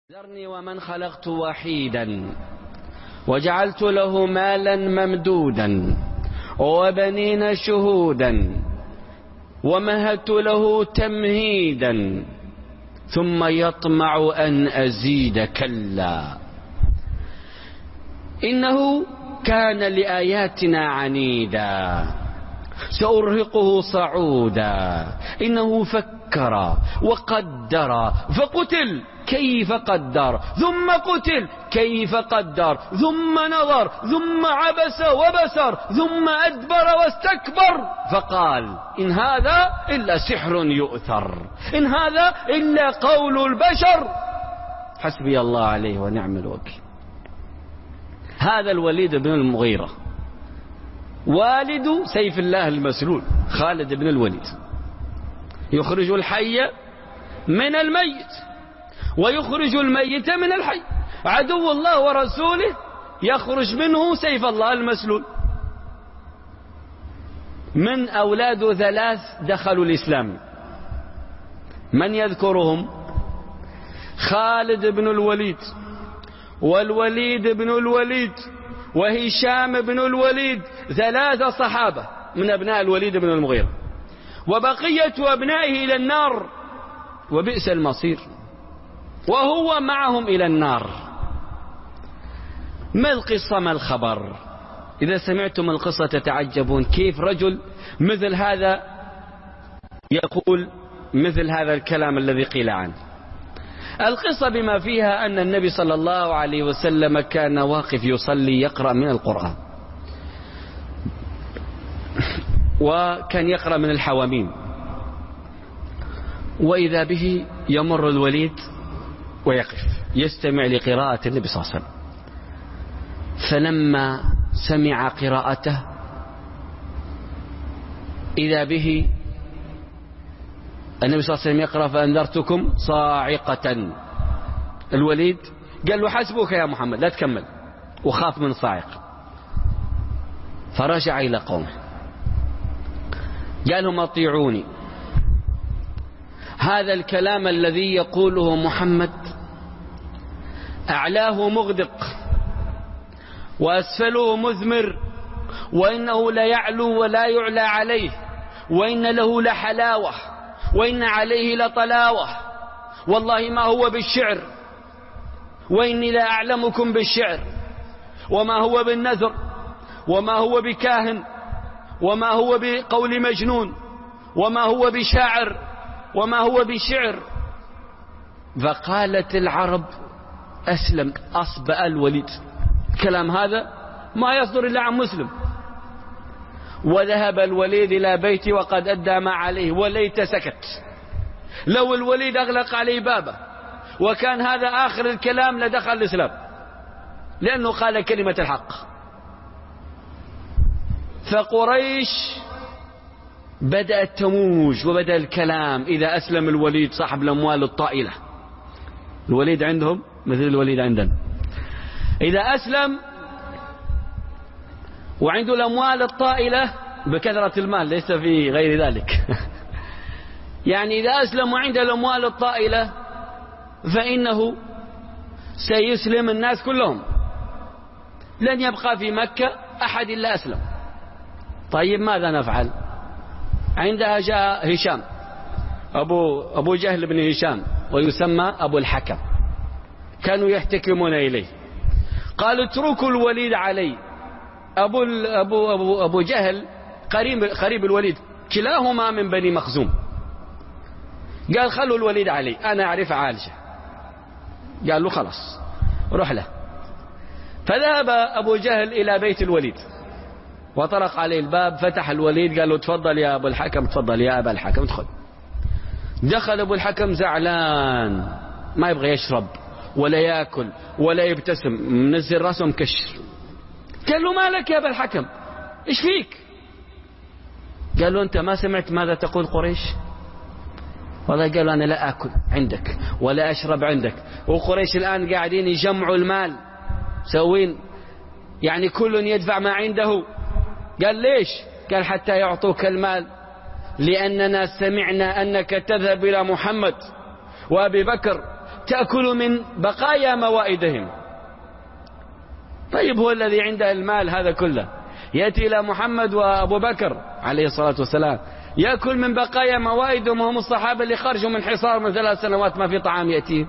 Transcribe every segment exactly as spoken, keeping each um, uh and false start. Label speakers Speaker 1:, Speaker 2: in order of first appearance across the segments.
Speaker 1: ذرني ومن خلقت وحيدا وجعلت له مالا ممدودا وبنين شهودا ومهدت له تمهيدا ثم يطمع أن أزيد كلا إنه كان لآياتنا عنيدا سأرهقه صعودا إنه فكر وقدر فقتل كيف قدر ثم قتل كيف قدر ثم نظر ثم عبس وبسر ثم أدبر واستكبر فقال إن هذا إلا سحر يؤثر إن هذا إلا قول البشر حسبي الله عليه ونعم الوكيل. هذا الوليد بن المغيرة والد سيف الله المسلول خالد بن الوليد يخرج الحي من الميت ويخرج الميت من الحي. عدو الله ورسوله يخرج منه سيف الله المسلول. من أولاده ثلاث دخلوا الإسلام، من يذكرهم؟ خالد بن الوليد والوليد بن الوليد وهشام بن الوليد، ثلاثة صحابة من أبناء الوليد بن المغيرة، وبقية أبنائه إلى النار وبئس المصير، وهو معهم إلى النار. ما القصة ما الخبر؟ إذا سمعتم القصة تتعجبون كيف رجل مثل هذا يقول مثل هذا الكلام الذي قيل عنه. القصة بما فيها أن النبي صلى الله عليه وسلم كان واقف يصلي يقرأ من القرآن، وكان يقرأ من الحواميم، وإذا به يمر الوليد ويقف يستمع لقراءة النبي صلى الله عليه وسلم. فلما سمع قراءته إذا به النبي صلى الله عليه وسلم يقرأ فأنذرتكم صاعقة. الوليد قال له حسبك يا محمد لا تكمل، وخاف من صاعقة، فرجع إلى قومه قال لهم أطيعوني، هذا الكلام الذي يقوله محمد أعلاه مغدق وأسفله مثمر، وإنه لا يعلو ولا يعلى عليه، وإن له لحلاوة وإن عليه لطلاوة، والله ما هو بالشعر، وإني لا أعلمكم بالشعر، وما هو بالنذر، وما هو بكاهن، وما هو بقول مجنون، وما هو بشاعر، وما هو بشعر. فقالت العرب أسلم أصبأ الوليد، كلام هذا ما يصدر إلا عن مسلم. وذهب الوليد إلى بيته وقد أدى ما عليه، وليت سكت. لو الوليد أغلق عليه بابه وكان هذا آخر الكلام لدخل الإسلام، لأنه قال كلمة الحق. فقريش بدأت تموج وبدأ الكلام إذا أسلم الوليد صاحب الأموال الطائلة، الوليد عندهم مثل الوليد عندنا، إذا أسلم وعنده الأموال الطائلة بكثرة المال ليس في غير ذلك يعني إذا أسلم وعنده الأموال الطائلة فإنه سيسلم الناس كلهم، لن يبقى في مكة أحد إلا أسلم. طيب ماذا نفعل؟ عندها جاء هشام أبو, أبو جهل بن هشام ويسمى أبو الحكم، كانوا يحتكمون إليه، قالوا اتركوا الوليد علي. أبو, أبو, أبو, أبو جهل قريب, قريب الوليد، كلاهما من بني مخزوم، قال خلوا الوليد علي أنا أعرف عالجه. قال له خلاص روح له. فذهب أبو جهل إلى بيت الوليد وطرق عليه الباب، فتح الوليد قال له تفضل يا أبو الحكم، تفضل يا أبا الحكم ادخل. دخل أبو الحكم زعلان ما يبغى يشرب ولا يأكل ولا يبتسم، منزل راسه مكشر. قال له ما لك يا أبا الحكم إيش فيك؟ قال له أنت ما سمعت ماذا تقول قريش؟ والله قال له أنا لا أكل عندك ولا أشرب عندك، وقريش الآن قاعدين يجمعوا المال سوين، يعني كل يدفع ما عنده. قال ليش؟ قال حتى يعطوك المال، لأننا سمعنا أنك تذهب إلى محمد وأبي بكر تأكل من بقايا موائدهم. طيب هو الذي عنده المال هذا كله يأتي إلى محمد وأبو بكر عليه الصلاة والسلام يأكل من بقايا موائدهم، وهم الصحابة اللي خرجوا من حصار من ثلاث سنوات ما في طعام يأتيه.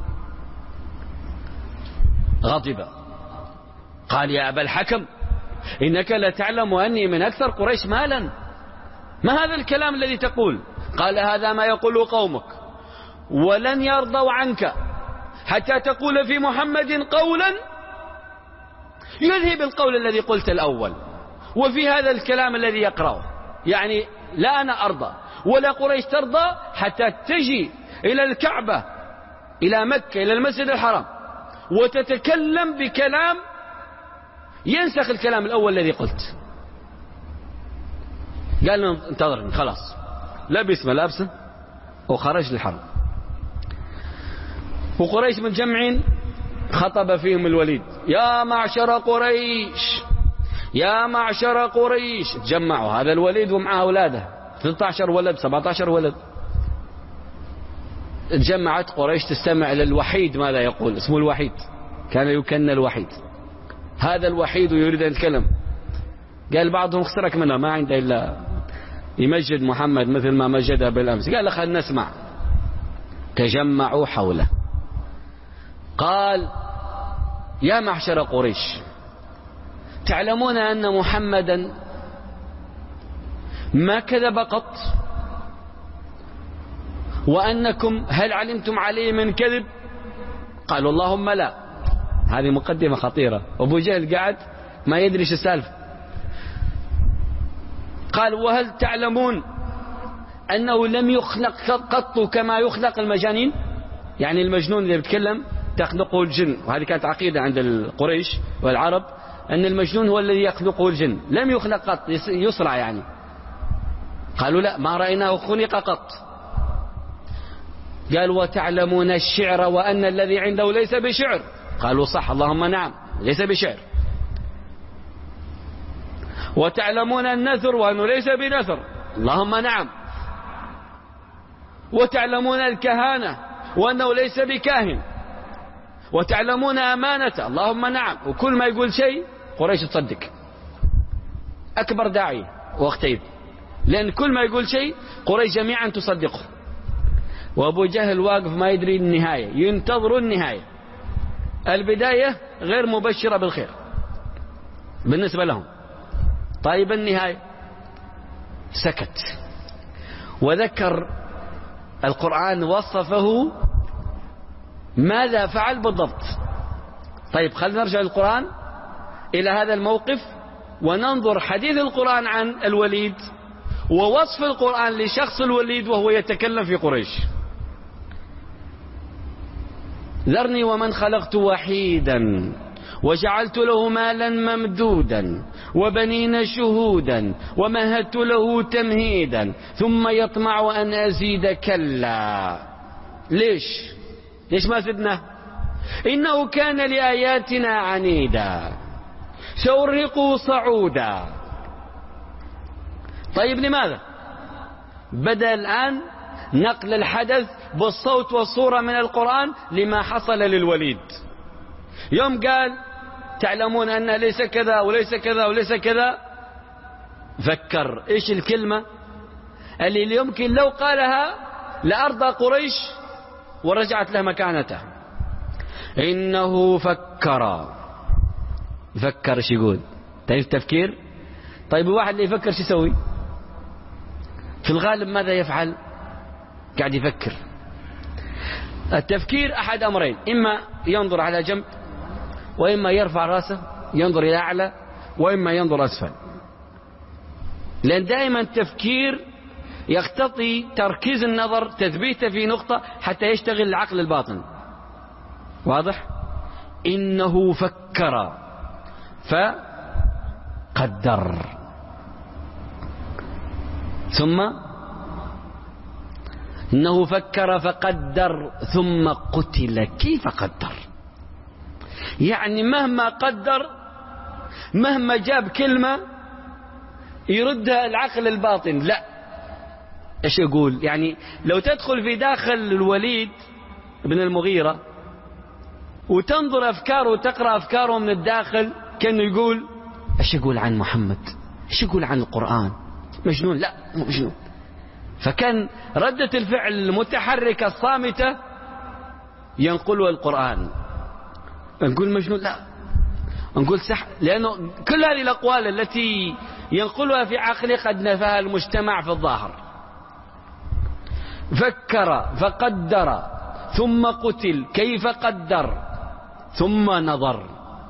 Speaker 1: غضب قال يا أبا الحكم إنك لا تعلم أني من أكثر قريش مالا، ما هذا الكلام الذي تقول؟ قال هذا ما يقول قومك ولن يرضوا عنك حتى تقول في محمد قولا يذهب القول الذي قلت الأول، وفي هذا الكلام الذي يقرأه. يعني لا أنا أرضى ولا قريش ترضى حتى تجي إلى الكعبة إلى مكة إلى المسجد الحرام وتتكلم بكلام ينسخ الكلام الأول الذي قلت. قال له انتظرني، خلاص لبس ملابسه وخرج للحرب. وقريش متجمعين، خطب فيهم الوليد يا معشر قريش يا معشر قريش. تجمعوا هذا الوليد ومعه أولاده ثلاثة عشر ولد سبعة عشر ولد. تجمعت قريش تستمع للوحيد ماذا يقول. اسمه الوحيد، كان يكنى الوحيد. هذا الوحيد يريد أن يتكلم. قال بعضهم اخترك منه ما عنده إلا يمجد محمد مثل ما مجده بالأمس. قال خلنا نسمع. تجمعوا حوله. قال يا معشر قريش تعلمون أن محمدا ما كذب قط، وأنكم هل علمتم عليه من كذب؟ قالوا اللهم لا. هذه مقدمة خطيرة. أبو جهل قاعد ما يدري ايش السالفة. قال وهل تعلمون أنه لم يخلق قط كما يخلق المجانين؟ يعني المجنون اللي بيتكلم تخلقه الجن، وهذه كانت عقيدة عند القريش والعرب أن المجنون هو الذي يخلقه الجن، لم يخلق قط يصرع يعني. قالوا لا ما رأيناه خلق قط. قال وتعلمون الشعر وأن الذي عنده ليس بشعر؟ قالوا صح اللهم نعم ليس بشعر. وتعلمون النثر وأنه ليس بنثر؟ اللهم نعم. وتعلمون الكهانة وأنه ليس بكاهن؟ وتعلمون أمانة؟ اللهم نعم. وكل ما يقول شيء قريش تصدق. أكبر داعي واختيب، لأن كل ما يقول شيء قريش جميعا تصدقه. وأبو جهل واقف ما يدري النهاية، ينتظر النهاية. البداية غير مبشرة بالخير بالنسبة لهم. طيب النهاية؟ سكت. وذكر القرآن وصفه ماذا فعل بالضبط. طيب خلينا نرجع للقرآن إلى هذا الموقف وننظر حديث القرآن عن الوليد ووصف القرآن لشخص الوليد وهو يتكلم في قريش. ذرني ومن خلقت وحيدا وجعلت له مالا ممدودا وبنين شهودا ومهدت له تمهيدا ثم يطمع أن أزيد كلا. ليش ليش ما زدنا؟ إنه كان لآياتنا عنيدا سأرهقه صعودا. طيب لماذا بدأ الآن نقل الحدث بالصوت والصورة من القرآن لما حصل للوليد؟ يوم قال تعلمون أن ليس كذا وليس كذا وليس كذا، فكر إيش الكلمة اللي يمكن لو قالها لأرضى قريش ورجعت له مكانته. إنه فكر. فكر ايش يقول؟ تعرف التفكير؟ طيب الواحد اللي يفكر شو يسوي؟ في الغالب ماذا يفعل؟ قاعد يفكر. التفكير أحد أمرين، إما ينظر على جنب، وإما يرفع رأسه ينظر إلى أعلى، وإما ينظر أسفل. لأن دائما التفكير يقتضي تركيز النظر، تثبيته في نقطة حتى يشتغل العقل الباطن. واضح؟ إنه فكر فقدر ثم إنه فكر فقدر ثم قتل كيف قدر. يعني مهما قدر، مهما جاب كلمة يردها العقل الباطن لا. ايش يقول؟ يعني لو تدخل في داخل الوليد بن المغيرة وتنظر أفكاره وتقرأ أفكاره من الداخل، كأنه يقول ايش يقول عن محمد، ايش يقول عن القرآن، مجنون؟ لا مو مجنون. فكان ردة الفعل المتحركة الصامتة ينقلها القرآن. نقول مجنون؟ لا، نقول سح، لأنه كل هذه الأقوال التي ينقلها في عقله قد نفاها المجتمع في الظاهر. فكر فقدر ثم قتل كيف قدر ثم نظر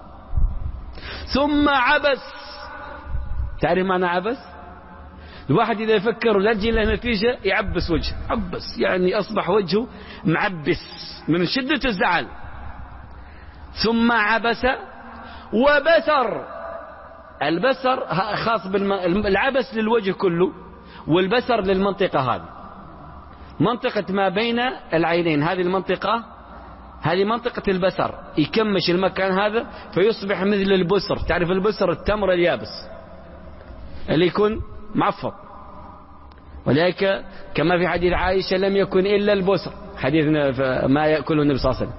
Speaker 1: ثم عبس. تعرف معنى عبس؟ الواحد إذا يفكر ولا تجي له نتيجة يعبس وجهه، عبس يعني أصبح وجهه معبس من شدة الزعل. ثم عبس وبسر. البسر خاص بالعبس للوجه كله، والبسر للمنطقة هذه، منطقة ما بين العينين، هذه المنطقة هذه منطقة البسر، يكمش المكان هذا فيصبح مثل البسر. تعرف البسر؟ التمر اليابس اللي يكون معفط، ولذلك كما في حديث عائشة لم يكن إلا البسر، حديث ما يأكله النبي صلى الله عليه وسلم،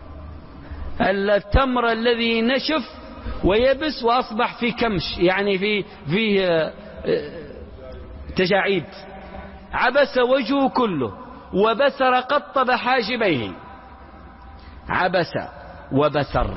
Speaker 1: التمر الذي نشف ويبس وأصبح في كمش، يعني في في تجاعيد. عبس وجهه كله وبسر قطب حاجبيه. عبس وبسر،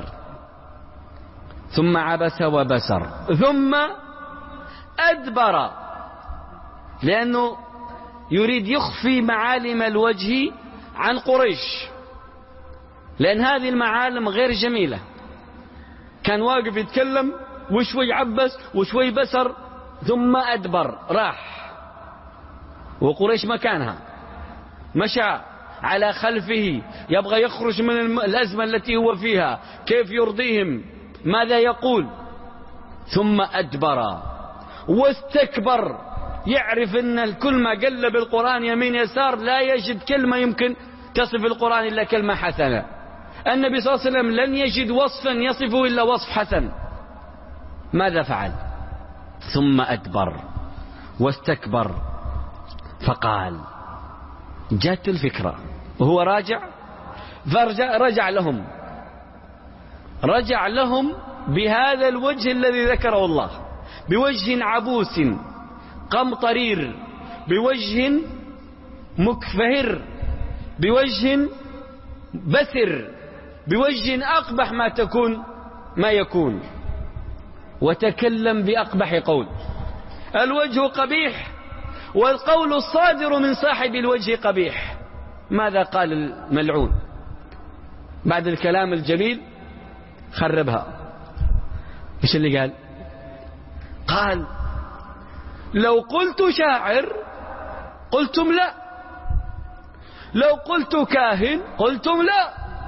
Speaker 1: ثم عبس وبسر ثم أدبر، لأنه يريد يخفي معالم الوجه عن قريش، لأن هذه المعالم غير جميلة. كان واقف يتكلم وشوي عبس وشوي بسر ثم أدبر، راح، وقريش مكانها، مشى على خلفه يبغى يخرج من الأزمة التي هو فيها، كيف يرضيهم، ماذا يقول. ثم أدبر واستكبر، يعرف أن كل ما قلب القرآن يمين يسار لا يجد كلمة يمكن تصف القرآن إلا كلمة حسنة. النبي صلى الله عليه وسلم لن يجد وصفا يصفه إلا وصف حسن. ماذا فعل؟ ثم أدبر واستكبر فقال، جاءت الفكرة وهو راجع، فرجع رجع لهم رجع لهم بهذا الوجه الذي ذكره الله، بوجه عبوس قمطرير، بوجه مكفهر، بوجه بسر، بوجه أقبح ما تكون ما يكون، وتكلم بأقبح قول. الوجه قبيح والقول الصادر من صاحب الوجه قبيح. ماذا قال الملعون بعد الكلام الجميل؟ خربها. ايش اللي قال؟ قال لو قلت شاعر قلتم لا، لو قلت كاهن قلتم لا،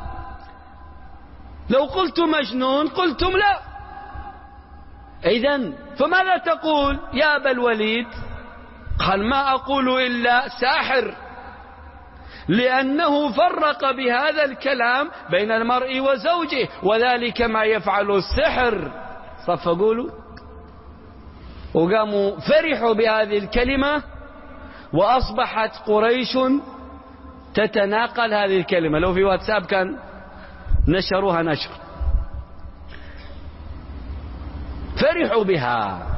Speaker 1: لو قلت مجنون قلتم لا، إذن فماذا تقول يا أبا الوليد؟ قال ما أقول إلا ساحر، لأنه فرق بهذا الكلام بين المرء وزوجه، وذلك ما يفعل السحر. صفقوا له وقاموا فرحوا بهذه الكلمة، وأصبحت قريش تتناقل هذه الكلمة. لو في واتساب كان نشروها نشر، فرحوا بها.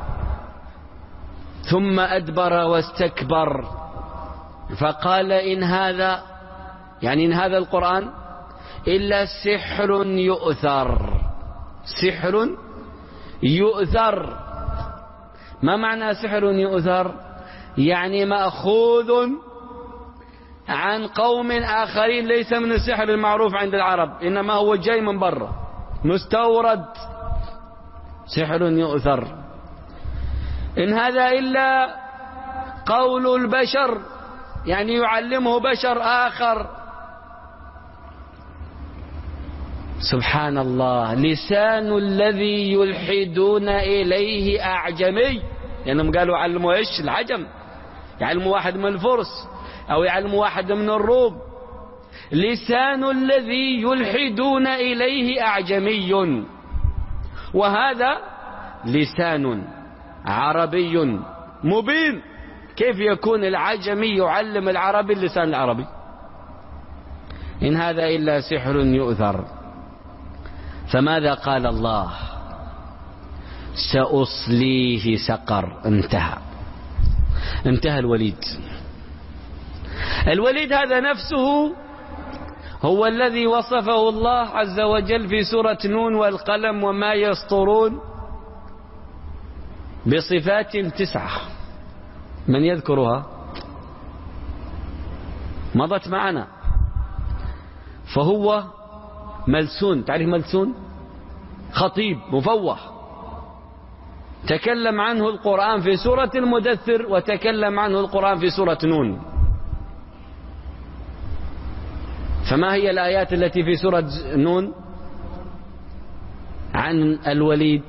Speaker 1: ثم أدبر واستكبر فقال إن هذا، يعني إن هذا القرآن إلا سحر يؤثر. سحر يؤثر. ما معنى سحر يؤثر؟ يعني مأخوذ عن قوم آخرين، ليس من السحر المعروف عند العرب، إنما هو جاي من برا مستورد. سحر يؤثر. إن هذا إلا قول البشر، يعني يعلمه بشر آخر. سبحان الله. لسان الذي يلحدون إليه أعجمي، لأنهم قالوا علموا إيش؟ العجم، يعلموا واحد من الفرس أو يعلموا واحد من الروم. لسان الذي يلحدون إليه أعجمي، وهذا لسان عربي مبين. كيف يكون العجمي يعلم العربي اللسان العربي؟ إن هذا إلا سحر يؤثر. فماذا قال الله؟ سأصليه سقر. انتهى انتهى الوليد. الوليد هذا نفسه هو الذي وصفه الله عز وجل في سورة نون والقلم وما يسطرون بصفات تسعة. من يذكرها؟ مضت معنا. فهو ملسون. تعرف ملسون؟ خطيب مفوه. تكلم عنه القرآن في سورة المدثر وتكلم عنه القرآن في سورة نون. فما هي الآيات التي في سورة نون عن الوليد؟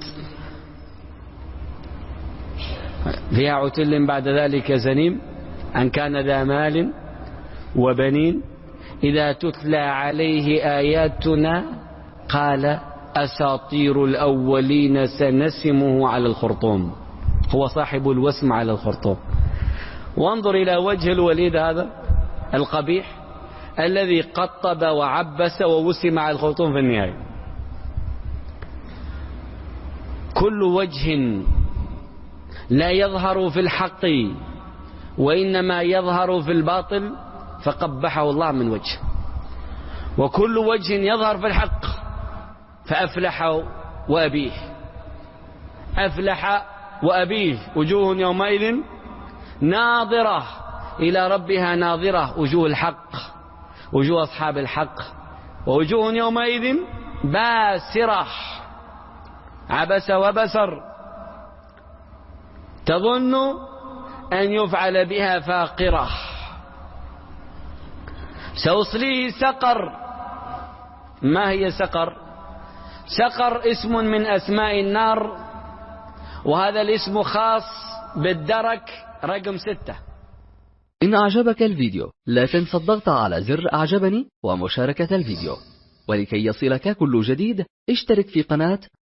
Speaker 1: فيها عتل بعد ذلك زنيم أن كان ذا مال وبنين إذا تتلى عليه آياتنا قال أساطير الأولين سنسمه على الخرطوم. هو صاحب الوسم على الخرطوم. وانظر إلى وجه الوليد هذا القبيح الذي قطب وعبس ووسم على الخرطوم في النهاية. كل وجه لا يظهر في الحق وإنما يظهر في الباطل فقبحه الله من وجه، وكل وجه يظهر في الحق فأفلح وأبيه. أفلح وأبيه. وجوه يومئذ ناظرة إلى ربها ناظرة. وجوه الحق، وجوه أصحاب الحق. ووجوه يومئذ باسرة عبس وبسر تظن أن يفعل بها فاقرة. سأصليه سقر. ما هي سقر؟ سقر اسم من أسماء النار، وهذا الاسم خاص بالدرك رقم ستة.
Speaker 2: إن أعجبك الفيديو لا تنسى الضغط على زر أعجبني ومشاركة الفيديو، ولكي يصلك كل جديد اشترك في قناة